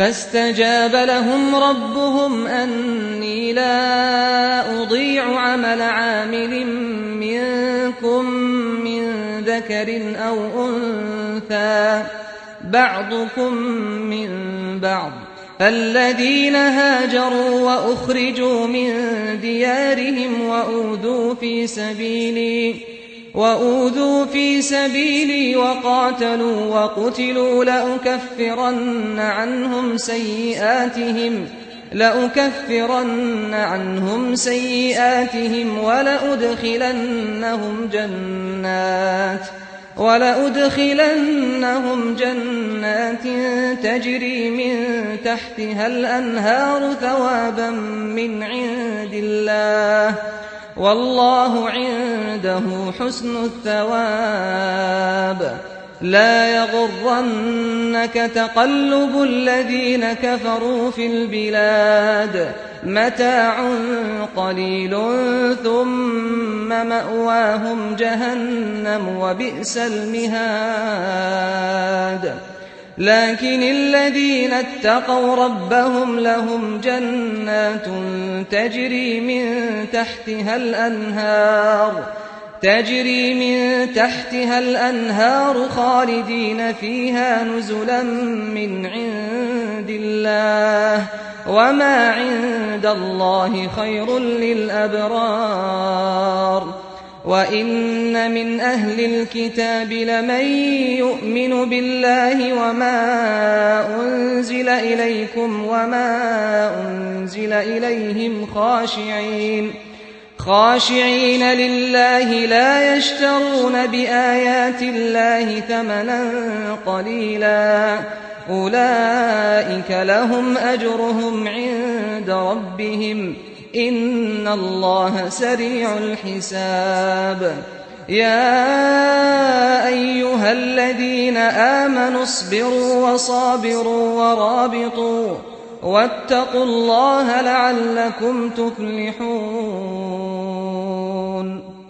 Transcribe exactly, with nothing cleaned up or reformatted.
فاستجاب لهم ربهم أني لا أضيع عمل عامل منكم من ذكر أو أنثى بعضكم من بعض، فالذين هاجروا وأخرجوا من ديارهم وأوذوا في سبيلي وأوذوا في سبيلي وقاتلوا وقتلوا لأكفرن عنهم سيئاتهم لأكفرن عنهم سيئاتهم ولأدخلنهم جنات ولأدخلنهم جنات تجري من تحتها الأنهار ثوابا من عند الله والله عنده حسن الثواب. لا يغرنك تقلب الذين كفروا في البلاد، متاع قليل ثم مأواهم جهنم وبئس المهاد. لكن الذين اتقوا ربهم لهم جنات تجري من تحتها الأنهار تجري من تحتها الأنهار خالدين فيها نزلا من عند الله وما عند الله خير للأبرار. وإن من أهل الكتاب لمن يؤمن بالله وما أنزل إليكم وما أنزل إليهم خاشعين خاشعين لله لا يشترون بآيات الله ثمنا قليلا، أولئك لهم أجرهم عند ربهم إن الله سريع الحساب. يا أيها الذين آمنوا اصبروا وصابروا ورابطوا واتقوا الله لعلكم تفلحون.